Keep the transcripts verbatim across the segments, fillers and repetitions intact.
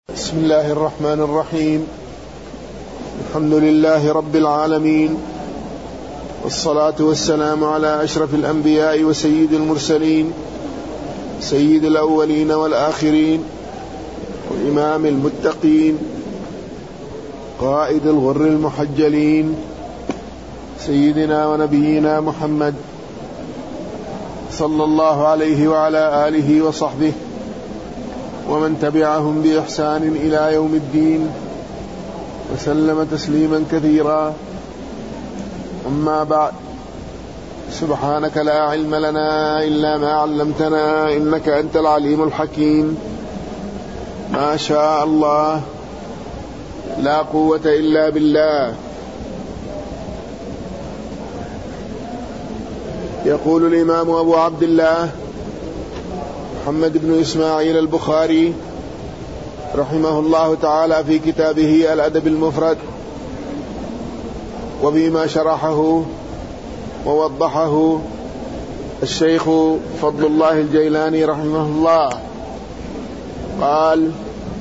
بسم الله الرحمن الرحيم. الحمد لله رب العالمين، والصلاة والسلام على أشرف الأنبياء وسيد المرسلين، سيد الأولين والآخرين، وإمام المتقين، قائد الغر المحجلين، سيدنا ونبينا محمد صلى الله عليه وعلى آله وصحبه ومن تبعهم بإحسان إلى يوم الدين، وسلم تسليما كثيرا. أما بعد، سبحانك لا علم لنا إلا ما علمتنا إنك أنت العليم الحكيم. ما شاء الله لا قوة إلا بالله. يقول الإمام أبو عبد الله محمد بن إسماعيل البخاري رحمه الله تعالى في كتابه الأدب المفرد، وبما شرحه ووضحه الشيخ فضل الله الجيلاني رحمه الله، قال: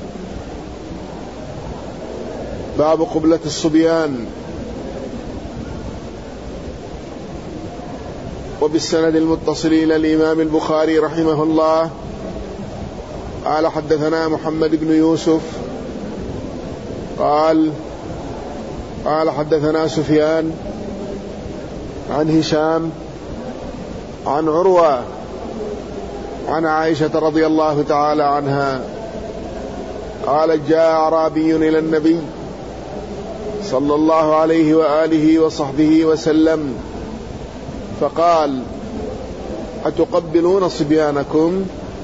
باب قبلة الصبيان. وبالسند المتصل إلى الإمام البخاري رحمه الله قال: حدثنا محمد بن يوسف قال قال حدثنا سفيان عن هشام عن عروة عن عائشة رضي الله تعالى عنها قالت: جاء أعرابي إلى النبي صلى الله عليه وآله وصحبه وسلم فقال: أتقبلون صبيانكم؟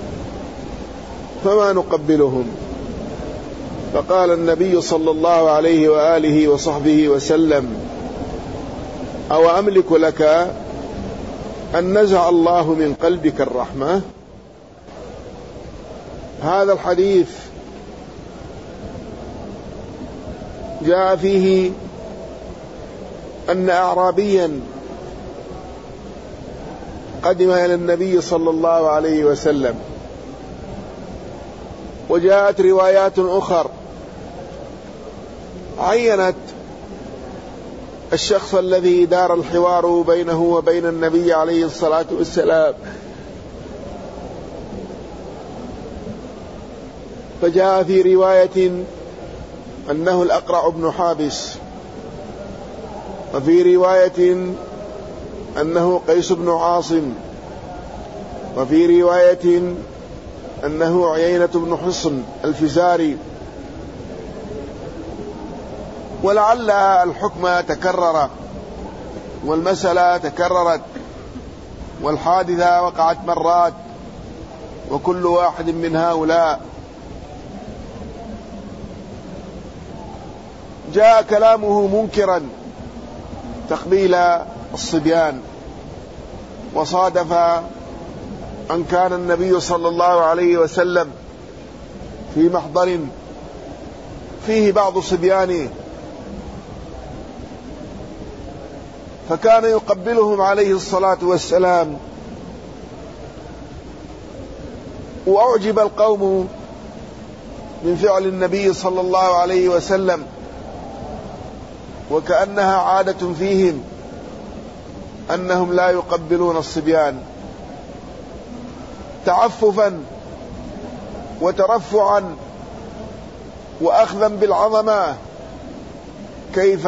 فما نقبلهم. فقال النبي صلى الله عليه وآله وصحبه وسلم: أو أملك لك أن نزع الله من قلبك الرحمة؟ هذا الحديث جاء فيه أن أعرابيا قدم إلى النبي صلى الله عليه وسلم، وجاءت روايات أخر عينت الشخص الذي دار الحوار بينه وبين النبي عليه الصلاة والسلام، فجاء في رواية أنه الأقرع بن حابس، وفي رواية أنه قيس بن عاصم، وفي رواية أنه عيينة بن حصن الفزاري. ولعل الحكم تكرر والمسألة تكررت والحادثة وقعت مرات، وكل واحد من هؤلاء جاء كلامه منكرا تقبيل الصبيان، وصادف أن كان النبي صلى الله عليه وسلم في محضر فيه بعض صبيانه، فكان يقبلهم عليه الصلاة والسلام، وأعجب القوم من فعل النبي صلى الله عليه وسلم، وكأنها عادة فيهم أنهم لا يقبلون الصبيان تعففا وترفعا وأخذا بالعظمة، كيف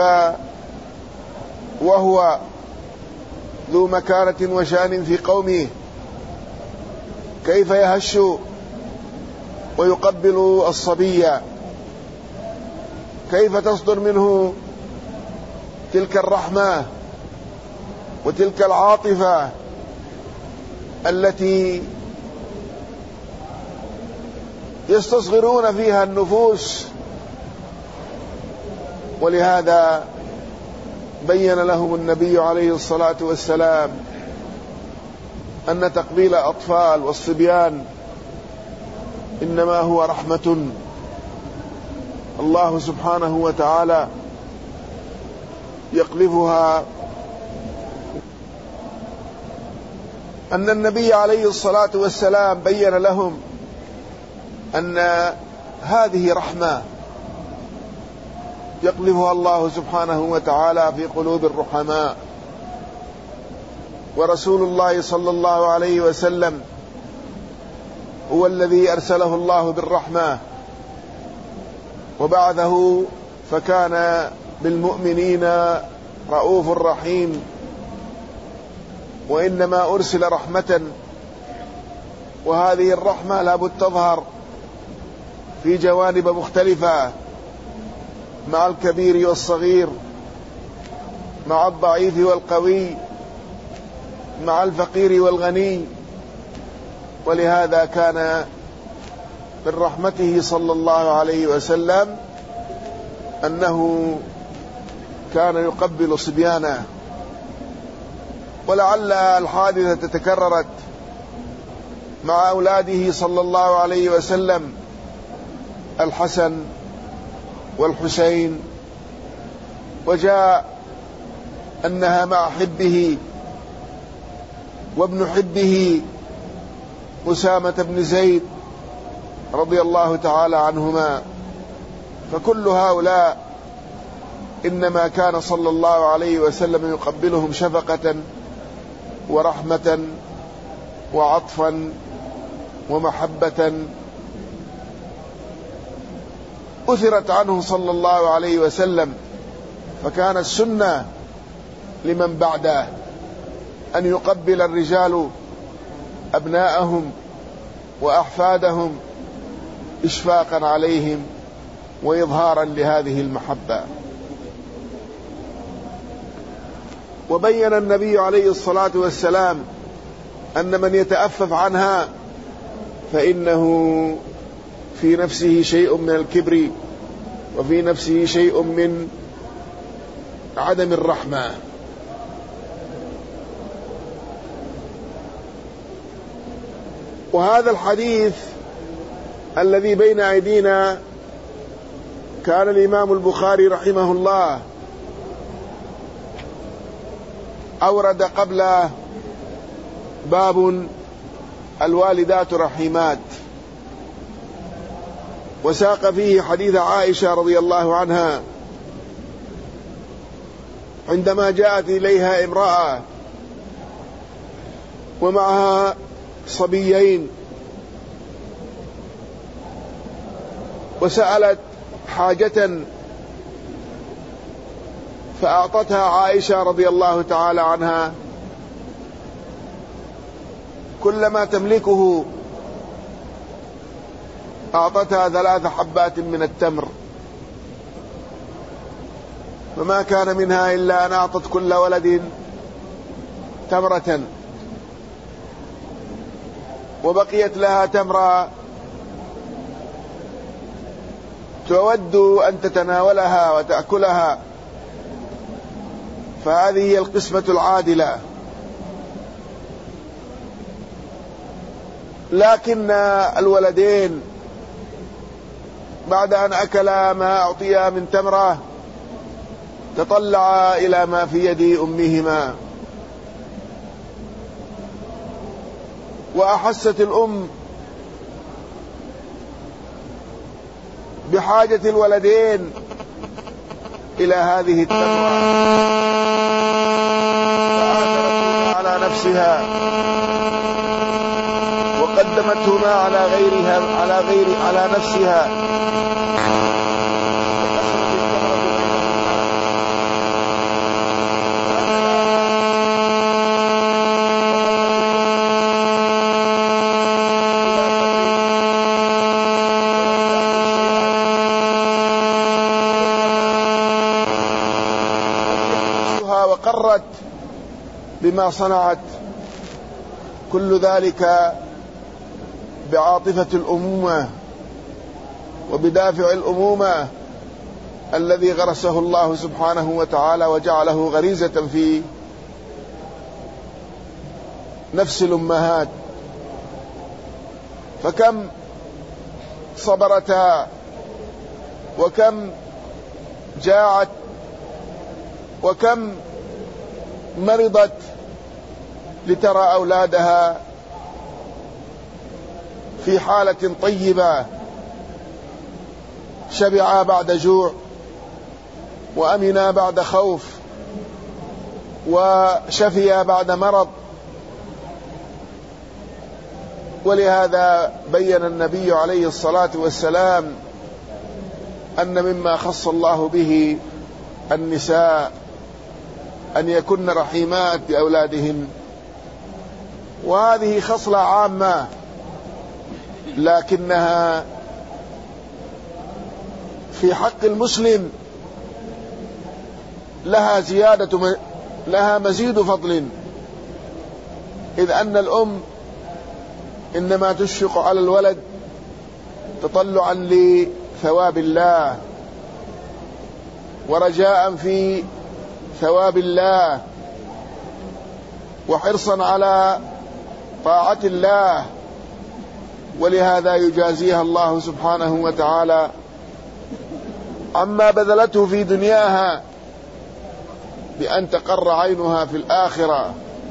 وهو ذو مكانة وشان في قومه، كيف يهش ويقبل الصبي، كيف تصدر منه تلك الرحمة وتلك العاطفة التي يستصغرون فيها النفوس. ولهذا بين لهم النبي عليه الصلاة والسلام أن تقبيل الأطفال والصبيان إنما هو رحمة الله سبحانه وتعالى يقذفها. أن النبي عليه الصلاة والسلام بين لهم أن هذه رحمة يقذفها الله سبحانه وتعالى في قلوب الرحماء. ورسول الله صلى الله عليه وسلم هو الذي أرسله الله بالرحمة وبعثه، فكان بالمؤمنين رؤوف رحيم، وإنما أرسل رحمة، وهذه الرحمة لابد تظهر في جوانب مختلفة، مع الكبير والصغير، مع الضعيف والقوي، مع الفقير والغني. ولهذا كان من رحمته صلى الله عليه وسلم أنه كان يقبل صبيانه. ولعل الحادثة تكررت مع أولاده صلى الله عليه وسلم الحسن والحسين، وجاء أنها مع حبه وابن حبه أسامة بن زيد رضي الله تعالى عنهما. فكل هؤلاء إنما كان صلى الله عليه وسلم يقبلهم شفقة ورحمة وعطفا ومحبة. أثرت عنه صلى الله عليه وسلم، فكان السنة لمن بعده أن يقبل الرجال أبناءهم وأحفادهم إشفاقا عليهم وإظهارا لهذه المحبة. وبين النبي عليه الصلاة والسلام أن من يتأفف عنها فإنه في نفسه شيء من الكبر، وفي نفسه شيء من عدم الرحمة. وهذا الحديث الذي بين أيدينا كان الإمام البخاري رحمه الله أورد قبله باب الوالدات رحيمات، وساق فيه حديث عائشة رضي الله عنها عندما جاءت إليها امرأة ومعها صبيين، وسألت حاجة فأعطتها عائشة رضي الله تعالى عنها كل ما تملكه، أعطتها ثلاث حبات من التمر، فما كان منها إلا أن أعطت كل ولد تمرة، وبقيت لها تمرة تود أن تتناولها وتأكلها. فهذه هي القسمة العادلة. لكن الولدين بعد أن أكلا ما أعطيا من تمرة تطلعا إلى ما في يد أمهما، وأحست الأم بحاجة الولدين إلى هذه التمرة، فآثرتهما على نفسها وقدمتهما على غيرها على غير على نفسها، وقرت بما صنعت. كل ذلك بعاطفة الأمومة وبدافع الأمومة الذي غرسه الله سبحانه وتعالى وجعله غريزة في نفس الأمهات. فكم صبرتا وكم جاعت وكم مرضت لترى أولادها في حالة طيبة شبعا بعد جوع، وأمنا بعد خوف، وشفيا بعد مرض. ولهذا بين النبي عليه الصلاة والسلام أن مما خص الله به النساء أن يكن رحيمات بأولادهن، وهذه خصلة عامة لكنها في حق المسلم لها زيادة لها مزيد فضل، إذ أن الأم إنما تشفق على الولد تطلعا لثواب الله ورجاء في ثواب الله وحرصا على طاعة الله، ولهذا يجازيها الله سبحانه وتعالى عما بذلته في دنياها بأن تقر عينها في الآخرة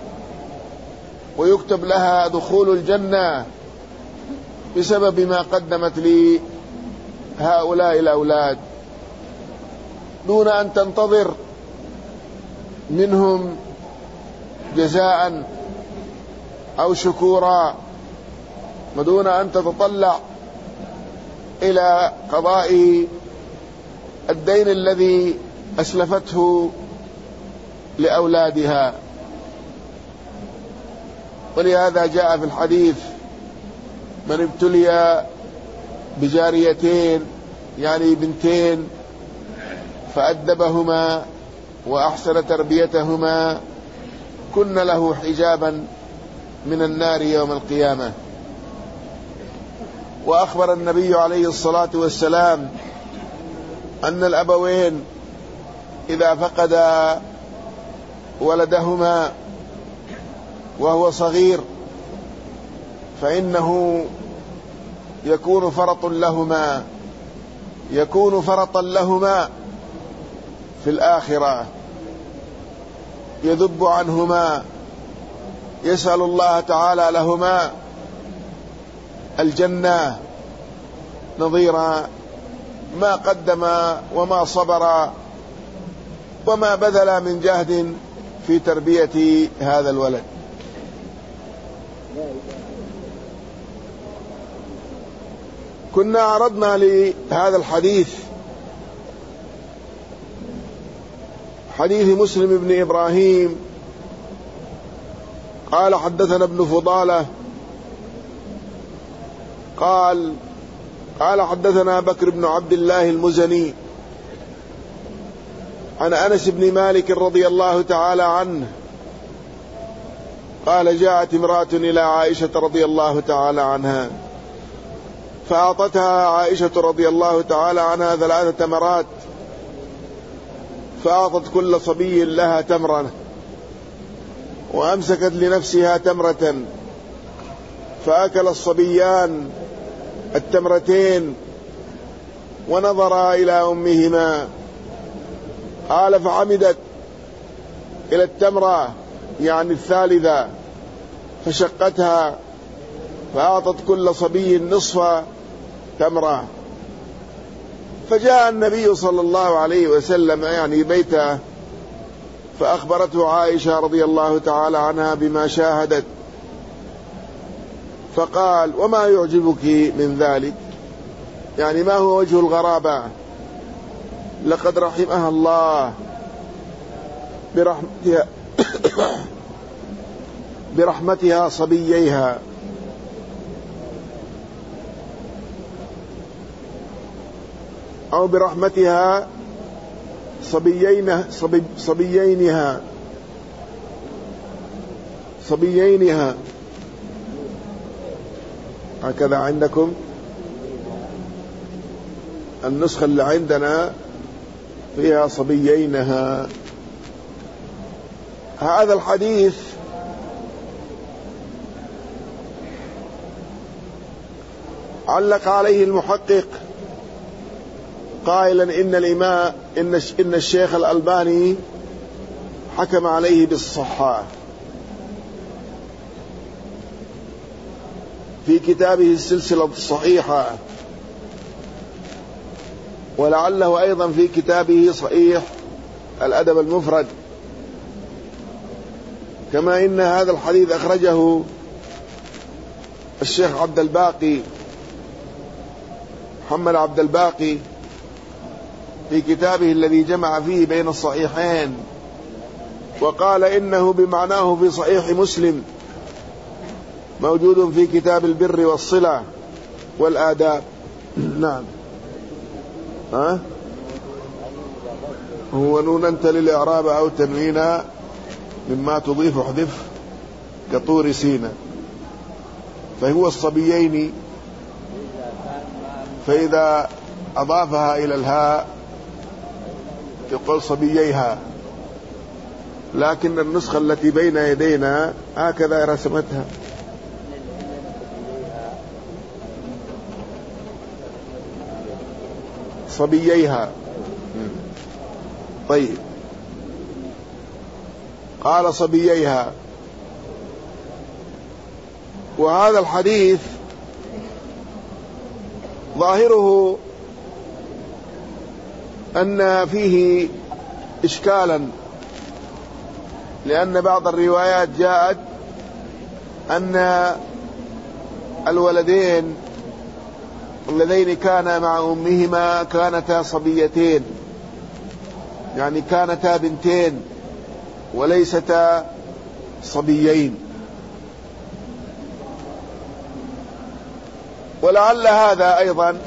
ويكتب لها دخول الجنة بسبب ما قدمت لهؤلاء الأولاد، دون أن تنتظر منهم جزاء أو شكورا، ودون أن تتطلع إلى قضاء الدين الذي أسلفته لأولادها. ولهذا جاء في الحديث: من ابتلي بجاريتين يعني بنتين فأدبهما وأحسن تربيتهما كن له حجابا من النار يوم القيامة. وأخبر النبي عليه الصلاة والسلام أن الأبوين إذا فقدا ولدهما وهو صغير فإنه يكون فرط لهما يكون فرطا لهما في الآخرة، يذب عنهما، يسأل الله تعالى لهما الجنة نظير ما قدم وما صبر وما بذل من جهد في تربية هذا الولد. كنا عرضنا لهذا الحديث حديث مسلم بن إبراهيم قال: حدثنا ابن فضالة قال قال حدثنا بكر بن عبد الله المزني عن أنس بن مالك رضي الله تعالى عنه قال: جاءت امرأة إلى عائشة رضي الله تعالى عنها فأعطتها عائشة رضي الله تعالى عنها ثلاث تمرات، فأعطت كل صبي لها تمرة وأمسكت لنفسها تمرة، فأكل الصبيان التمرتين ونظرا إلى أمهما. قال: فعمدت إلى التمرة يعني الثالثة فشقتها فأعطت كل صبي نصف تمرة، فجاء النبي صلى الله عليه وسلم يعني بيته فأخبرته عائشة رضي الله تعالى عنها بما شاهدت، فقال: وما يعجبك من ذلك؟ يعني ما هو وجه الغرابة؟ لقد رحمها الله برحمتها برحمتها صبييها، أو برحمتها صبيينها صبي صبيينها صبيينها هكذا عندكم النسخة اللي عندنا فيها صبيينها. هذا الحديث علق عليه المحقق قائلا إن الإمام إن إن الشيخ الألباني حكم عليه بالصحة في كتابه السلسلة الصحيحة، ولعله أيضا في كتابه صحيح الأدب المفرد. كما إن هذا الحديث أخرجه الشيخ عبد الباقي محمد عبد الباقي في كتابه الذي جمع فيه بين الصحيحين، وقال إنه بمعناه في صحيح مسلم، موجود في كتاب البر والصلة والآداب. نعم. ها؟ هو نون أنت للإعراب أو تنوينا مما تضيف احذف كطور سينا، فهو الصبيين، فإذا أضافها إلى الهاء يقول صبييها، لكن النسخة التي بين يدينا هكذا رسمتها. صبييها. طيب، قال صبييها. وهذا الحديث ظاهره أن فيه إشكالا، لأن بعض الروايات جاءت أن الولدين اللذين كانا مع أمهما كانتا صبيتين، يعني كانتا بنتين وليستا صبيين. ولعل هذا أيضا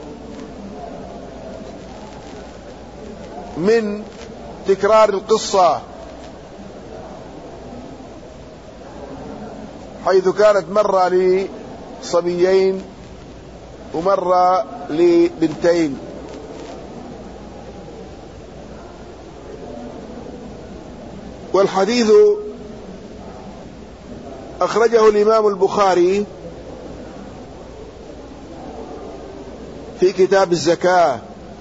من تكرار القصة، حيث كانت مرة لصبيين ومرة لبنتين. والحديث أخرجه الإمام البخاري في كتاب الزكاة،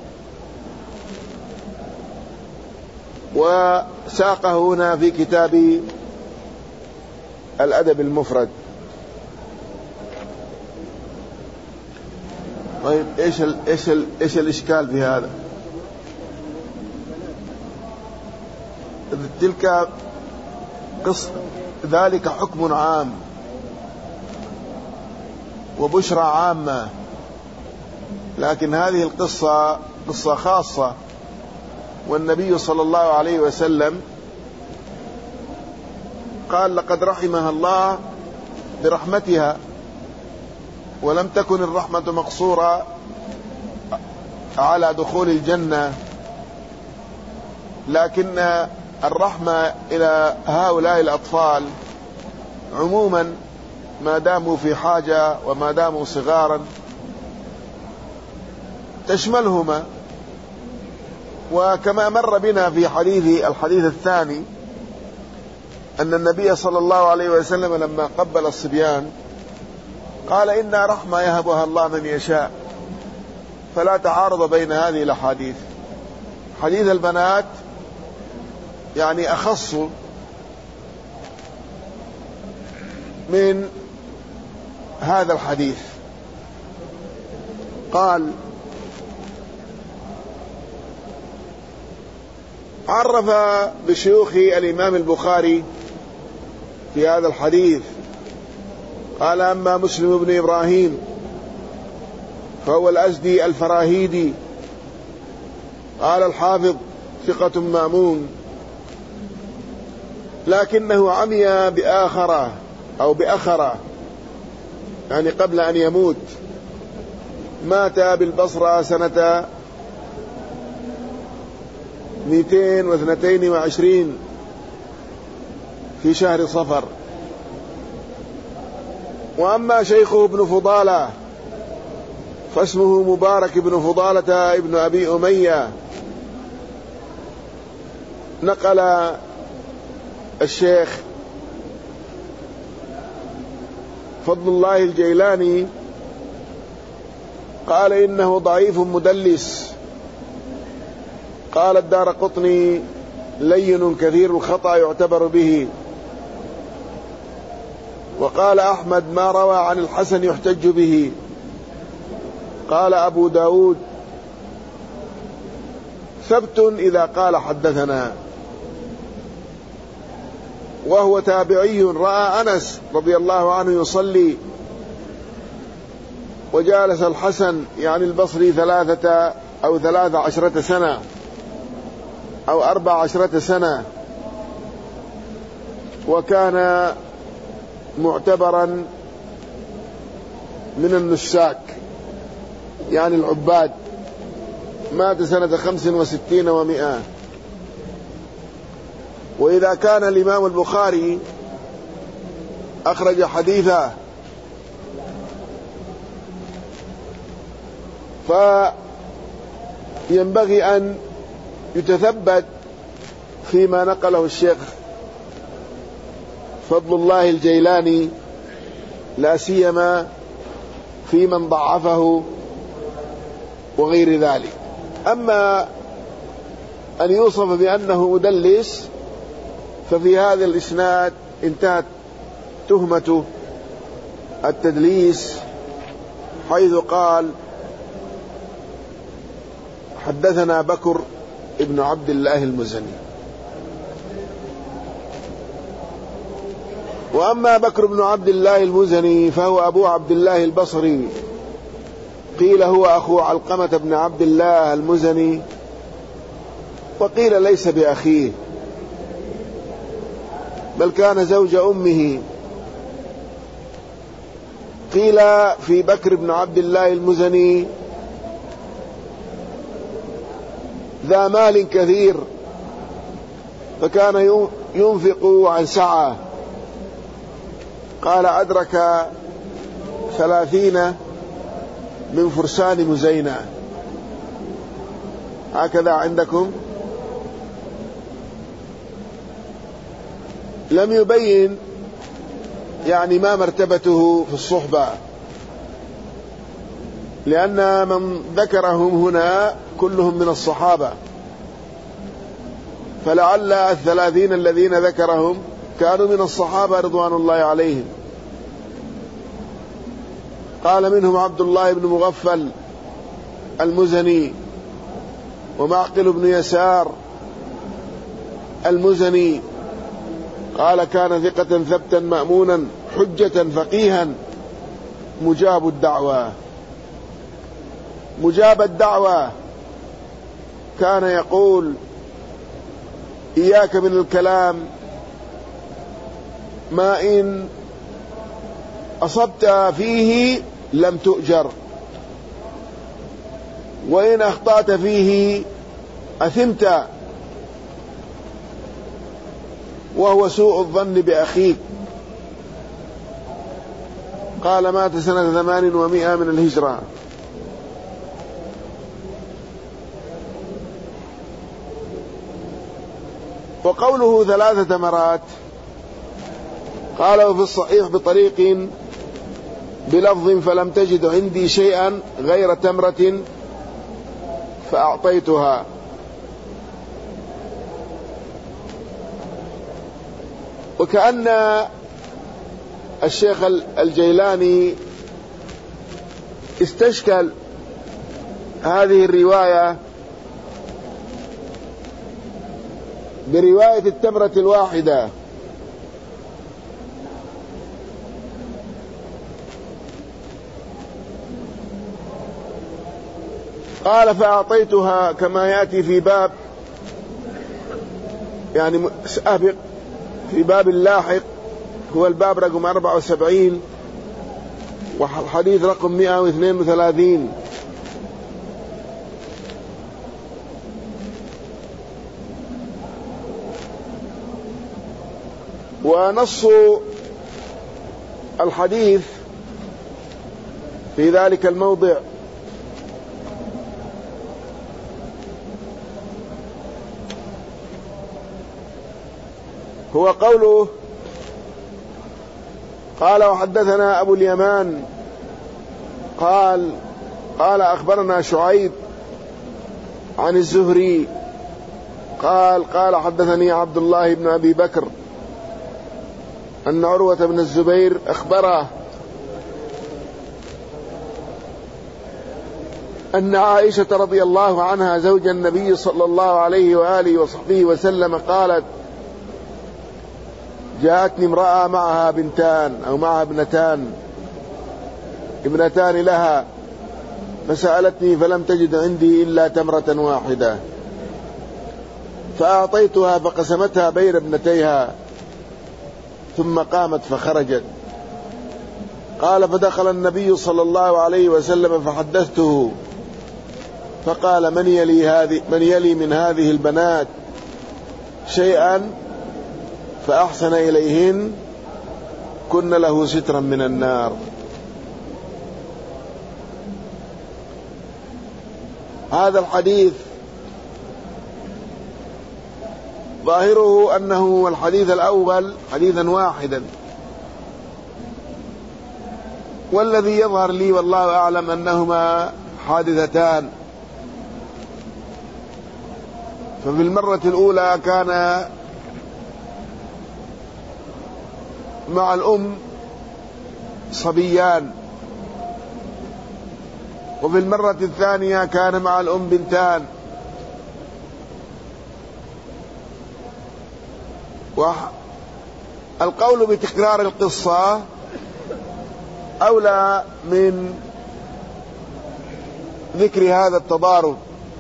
وساقه هنا في كتاب الأدب المفرد. طيب، ايش ال ايش ال ايش الاشكال في هذا؟ تلك قصة، ذلك حكم عام وبشرى عامة، لكن هذه القصة قصة خاصة، والنبي صلى الله عليه وسلم قال لقد رحمها الله برحمتها، ولم تكن الرحمة مقصورة على دخول الجنة، لكن الرحمة إلى هؤلاء الأطفال عموما ما داموا في حاجة وما داموا صغارا تشملهما. وكما مر بنا في حديث الحديث الثاني أن النبي صلى الله عليه وسلم لما قبل الصبيان قال إن رحمة يهبها الله من يشاء، فلا تعارض بين هذه الأحاديث. حديث البنات يعني أخص من هذا الحديث. قال عرف بشيوخ الإمام البخاري في هذا الحديث، قال أما مسلم بن إبراهيم فهو الأزدي الفراهيدي، قال الحافظ ثقة مأمون، لكنه عمي بآخرة أو بأخرة، يعني قبل أن يموت، مات بالبصرة سنة مئتين واثنتين وعشرين في شهر صفر. وأما شيخه ابن فضالة فاسمه مبارك بن فضالة ابن أبي أمية. نقل الشيخ فضل الله الجيلاني قال إنه ضعيف مدلس. قال الدارقطني لين كثير الخطأ يعتبر به. وقال أحمد ما روى عن الحسن يحتج به. قال أبو داود ثبت إذا قال حدثنا. وهو تابعي رأى أنس رضي الله عنه يصلي، وجالس الحسن يعني البصري ثلاثة أو ثلاث عشرة سنة أو أربع عشرة سنة، وكان معتبرا من النساك يعني العباد. مات سنة خمس وستين ومئة. وإذا كان الإمام البخاري أخرج حديثه فينبغي أن يتثبت فيما نقله الشيخ فضل الله الجيلاني، لا سيما في من ضعفه وغير ذلك. أما أن يوصف بأنه مدلس ففي هذا الإسناد انتهت تهمة التدليس، حيث قال حدثنا بكر ابن عبد الله المزني. وأما بكر بن عبد الله المزني فهو أبو عبد الله البصري، قيل هو أخو علقمة بن عبد الله المزني، وقيل ليس بأخيه بل كان زوج أمه. قيل في بكر بن عبد الله المزني ذا مال كثير، فكان ينفق عن سعة. قال أدرك ثلاثين من فرسان مزينة، هكذا عندكم. لم يبين يعني ما مرتبته في الصحبة، لأن من ذكرهم هنا كلهم من الصحابة، فلعل الثلاثين الذين ذكرهم كانوا من الصحابة رضوان الله عليهم. قال منهم عبد الله بن مغفل المزني، ومعقل بن يسار المزني. قال كان ثقة ثبتا مأمونا حجة فقيها مجاب الدعوة. مجاب الدعوة كان يقول إياك من الكلام ما إن أصبت فيه لم تؤجر، وإن أخطأت فيه أثمت، وهو سوء الظن بأخيك. قال مات سنة ثمان ومئة من الهجرة. وقوله ثلاثة مرات قاله في الصحيح بطريق بلفظ فلم تجد عندي شيئا غير تمرة فأعطيتها. وكأن الشيخ الجيلاني استشكل هذه الرواية برواية التمرة الواحدة، قال فأعطيتها كما يأتي في باب يعني سابق، في باب اللاحق هو الباب رقم أربعة وسبعين والحديث رقم مئة واثنين وثلاثين. ونص الحديث في ذلك الموضع هو قوله قال وحدثنا أبو اليمان قال قال أخبرنا شعيب عن الزهري قال قال حدثني عبد الله بن أبي بكر أن عروة بن الزبير أخبره أن عائشة رضي الله عنها زوج النبي صلى الله عليه وآله وصحبه وسلم قالت: جاءتني امرأة معها بنتان أو معها ابنتان ابنتان لها، فسألتني فلم تجد عندي إلا تمرة واحدة، فأعطيتها فقسمتها بين ابنتيها، ثم قامت فخرجت. قال: فدخل النبي صلى الله عليه وسلم فحدثته، فقال: من يلي, هذه من يلي من هذه البنات شيئا فأحسن إليهن كن له سترا من النار. هذا الحديث ظاهره أنه الحديث الأول حديثا واحدا، والذي يظهر لي والله أعلم أنهما حادثتان. ففي المرة الأولى كان مع الأم صبيان، وفي المرة الثانية كان مع الأم بنتان. والقول بتكرار القصة أولى من ذكر هذا التضارب،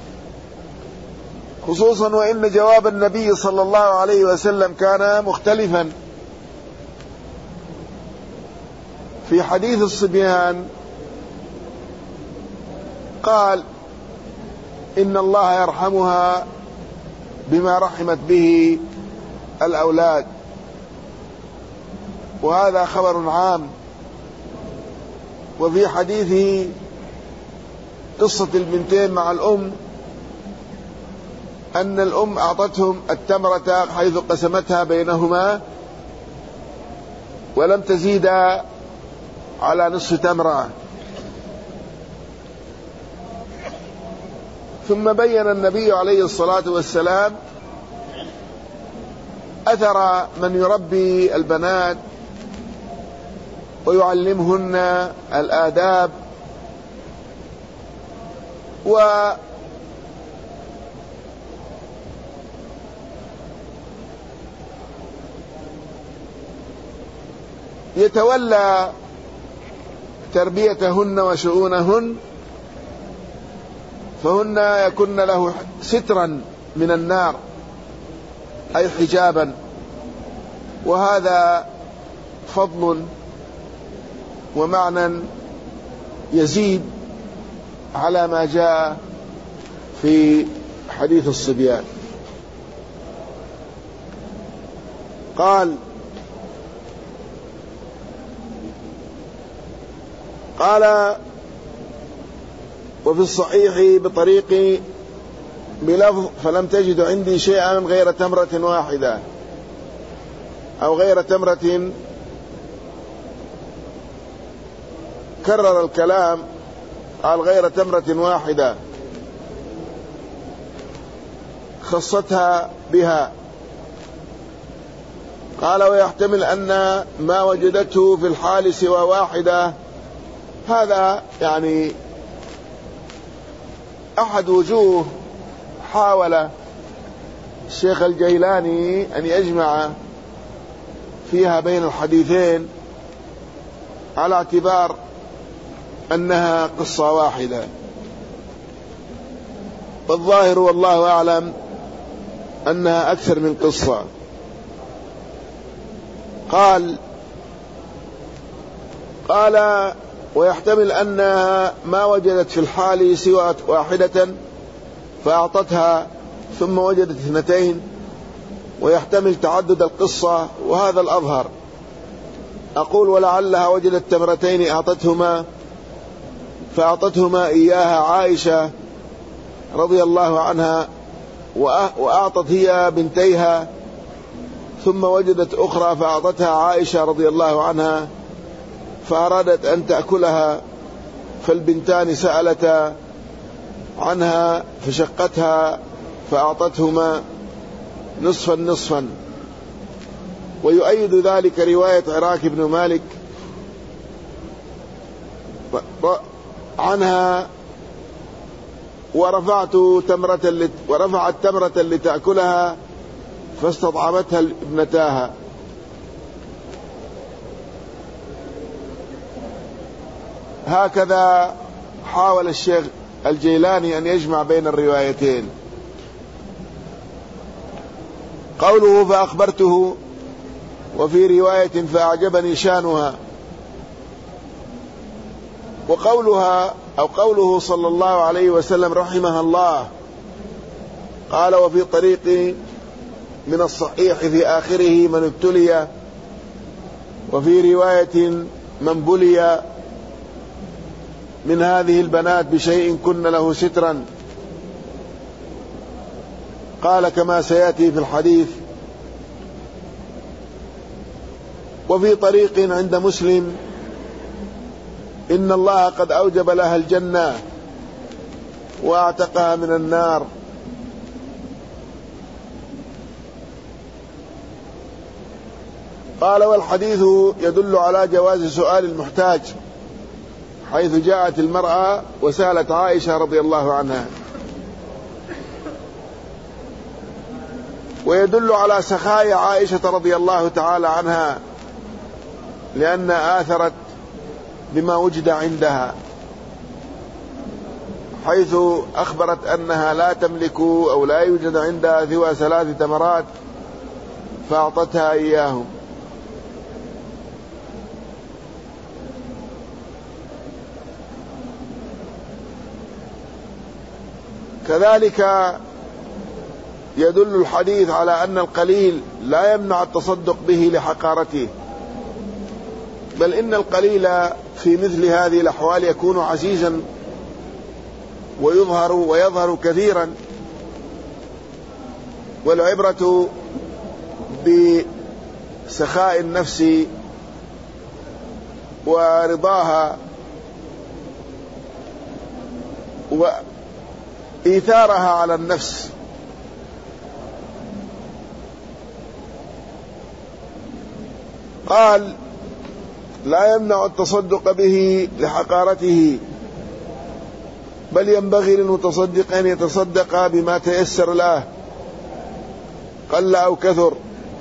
خصوصا وإن جواب النبي صلى الله عليه وسلم كان مختلفا. في حديث الصبيان قال: إن الله يرحمها بما رحمت به الأولاد، وهذا خبر عام. وفي حديثه قصة البنتين مع الأم أن الأم أعطتهم التمرة حيث قسمتها بينهما ولم تزيد على نصف تمرة. ثم بين النبي عليه الصلاة والسلام أثر من يربي البنات ويعلمهن الآداب و يتولى تربيتهن وشؤونهن، فهن يكن له سترا من النار أي حجابا. وهذا فضل ومعنى يزيد على ما جاء في حديث الصبيان. قال قال وفي الصحيح بطريق بلفظ: فلم تجد عندي شيئا غير تمرة واحدة أو غير تمرة. كرر الكلام، قال: غير تمرة واحدة خصتها بها. قال: ويحتمل أن ما وجدته في الحال سوى واحدة. هذا يعني أحد وجوه حاول الشيخ الجيلاني أن يجمع فيها بين الحديثين على اعتبار أنها قصة واحدة، والظاهر والله أعلم أنها أكثر من قصة. قال قال ويحتمل أنها ما وجدت في الحال سوى واحدة فأعطتها ثم وجدت اثنتين، ويحتمل تعدد القصة، وهذا الأظهر. أقول: ولعلها وجدت تمرتين أعطتهما فأعطتهما إياها عائشة رضي الله عنها، وأعطت هي بنتيها، ثم وجدت أخرى فأعطتها عائشة رضي الله عنها، فأرادت أن تأكلها، فالبنتان سألتا عنها فشقتها فأعطتهما نصفا نصفا. ويؤيد ذلك رواية عراك بن مالك عنها ورفعت تمرة لت ورفعت تمرة لتأكلها فاستطعمتها ابنتاها. هكذا حاول الشيخ الجيلاني أن يجمع بين الروايتين. قوله فأخبرته، وفي رواية فأعجبني شانها، وقولها أو قوله صلى الله عليه وسلم رحمها الله، قال وفي طريق من الصحيح في آخره من ابتلي، وفي رواية من بلي من هذه البنات بشيء كن له سترا، قال كما سيأتي في الحديث. وفي طريق عند مسلم إن الله قد أوجب لها الجنة وأعتقها من النار. قال والحديث يدل على جواز سؤال المحتاج، حيث جاءت المرأة وسألت عائشة رضي الله عنها، ويدل على سخاء عائشة رضي الله تعالى عنها، لأن آثرت بما وجد عندها، حيث أخبرت أنها لا تملك أو لا يوجد عندها سوى ثلاث تمرات فأعطتها إياهم. كذلك يدل الحديث على أن القليل لا يمنع التصدق به لحقارته، بل إن القليل في مثل هذه الأحوال يكون عزيزا ويظهر ويظهر كثيرا. والعبرة بسخاء النفس ورضاها وإيثارها على النفس. قال لا يمنع التصدق به لحقارته، بل ينبغي للمتصدق أن يتصدق بما تيسر له قل أو كثر.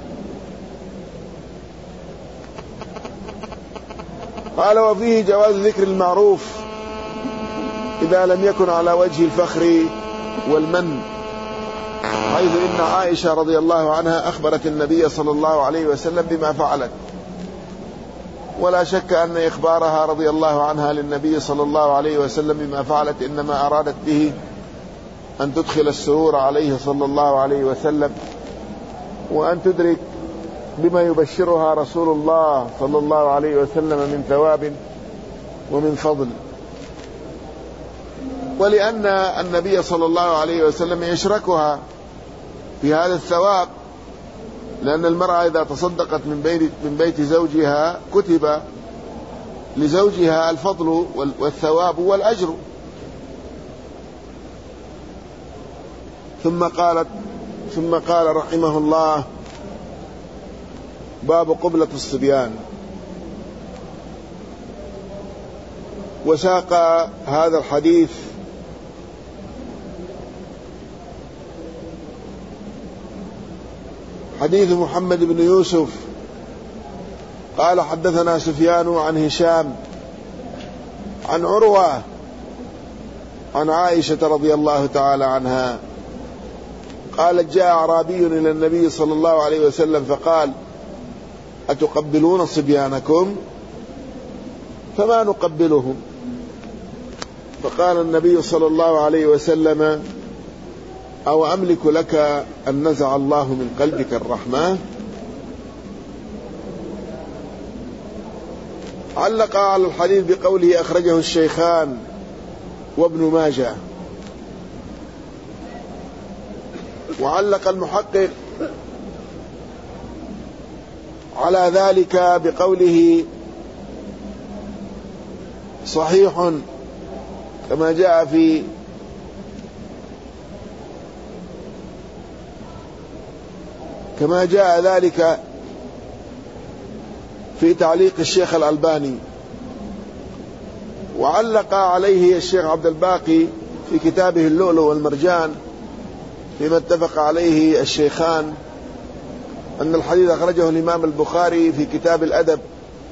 قال وفيه جواز ذكر المعروف إذا لم يكن على وجه الفخر والمن، حيث إن عائشة رضي الله عنها أخبرت النبي صلى الله عليه وسلم بما فعلت، ولا شك أن إخبارها رضي الله عنها للنبي صلى الله عليه وسلم بما فعلت إنما أرادت به أن تدخل السرور عليه صلى الله عليه وسلم، وأن تدرك بما يبشرها رسول الله صلى الله عليه وسلم من ثواب ومن فضل. ولأن النبي صلى الله عليه وسلم يشركها في هذا الثواب، لأن المرأة إذا تصدقت من بيت, من بيت زوجها كتب لزوجها الفضل والثواب والأجر. ثم قالت ثم قال رحمه الله باب قبلة الصبيان. وساق هذا الحديث حديث محمد بن يوسف قال حدثنا سفيان عن هشام عن عروة عن عائشة رضي الله تعالى عنها قالت جاء أعرابي إلى النبي صلى الله عليه وسلم فقال أتقبلون صبيانكم؟ فما نقبلهم. فقال النبي صلى الله عليه وسلم أو أملك لك أن نزع الله من قلبك الرحمة؟ علق على الحديث بقوله أخرجه الشيخان وابن ماجه. وعلق المحقق على ذلك بقوله صحيح كما جاء في كما جاء ذلك في تعليق الشيخ الألباني. وعلق عليه الشيخ عبد الباقي في كتابه اللؤلؤ والمرجان فيما اتفق عليه الشيخان أن الحديث أخرجه الإمام البخاري في كتاب الأدب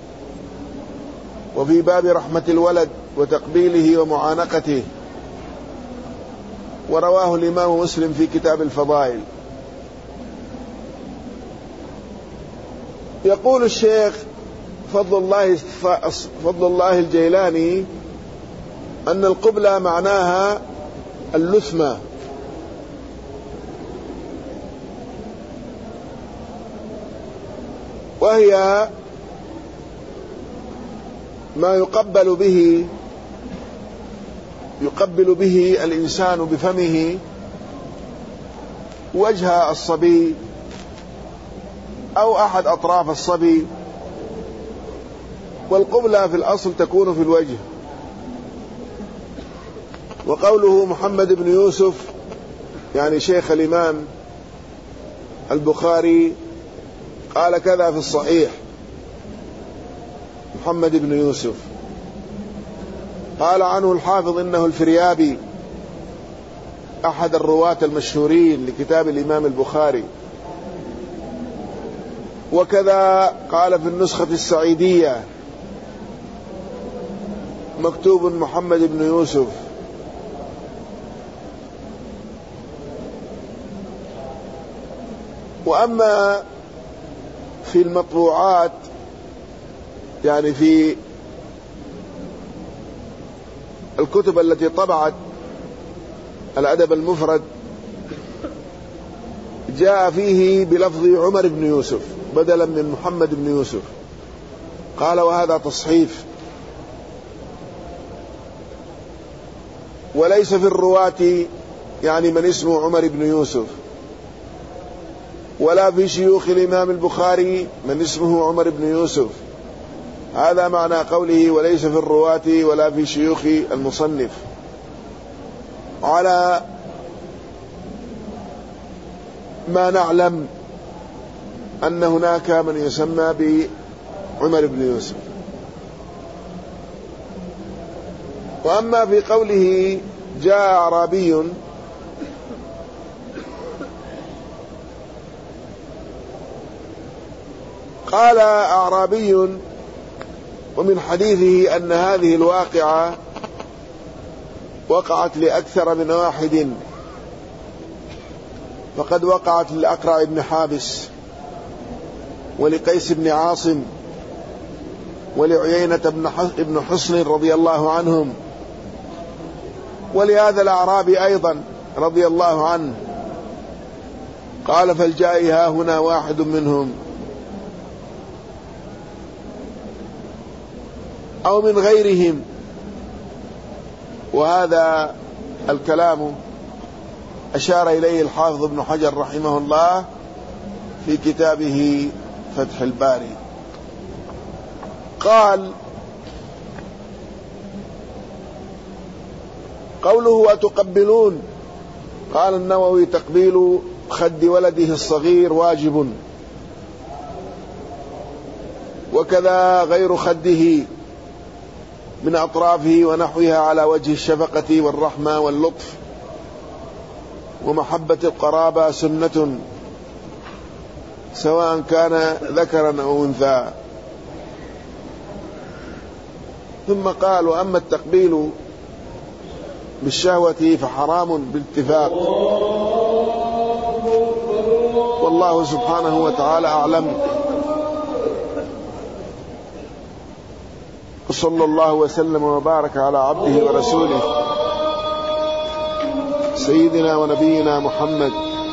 وفي باب رحمة الولد وتقبيله ومعانقته، ورواه الإمام مسلم في كتاب الفضائل. يقول الشيخ فضل الله, فضل الله الجيلاني أن القبلة معناها اللثمة، وهي ما يقبل به يقبل به الإنسان بفمه وجه الصبي أو أحد أطراف الصبي، والقبلة في الأصل تكون في الوجه. وقوله محمد بن يوسف يعني شيخ الإمام البخاري قال كذا في الصحيح، محمد بن يوسف قال عنه الحافظ إنه الفريابي أحد الرواة المشهورين لكتاب الإمام البخاري. وكذا قال في النسخة السعيدية مكتوب محمد بن يوسف. وأما في المطبوعات يعني في الكتب التي طبعت الأدب المفرد جاء فيه بلفظ عمر بن يوسف بدلا من محمد بن يوسف. قال وهذا تصحيف، وليس في الرواة يعني من اسمه عمر بن يوسف، ولا في شيوخ الإمام البخاري من اسمه عمر بن يوسف. هذا معنى قوله وليس في الرواة ولا في شيوخ المصنف، على ما نعلم أن هناك من يسمى بعمر بن يوسف. وأما في قوله جاء أعرابي قال أعرابي ومن حديثه أن هذه الواقعة وقعت لأكثر من واحد، فقد وقعت للأقرع بن حابس ولقيس بن عاصم ولعيينة بن حصن رضي الله عنهم، ولهذا الأعرابي أيضا رضي الله عنه. قال فالجائي ها هنا واحد منهم أو من غيرهم. وهذا الكلام أشار إليه الحافظ ابن حجر رحمه الله في كتابه فتح الباري. قال قوله وتقبلون، قال النووي تقبيل خد ولده الصغير واجب، وكذا غير خده من أطرافه ونحوها على وجه الشفقة والرحمة واللطف ومحبة القرابة سنة سواء كان ذكرا أو أنثى. ثم قال وأما التقبيل بالشهوة فحرام باتفاق، والله سبحانه وتعالى أعلم. وصلى الله وسلم وبارك على عبده ورسوله سيدنا ونبينا محمد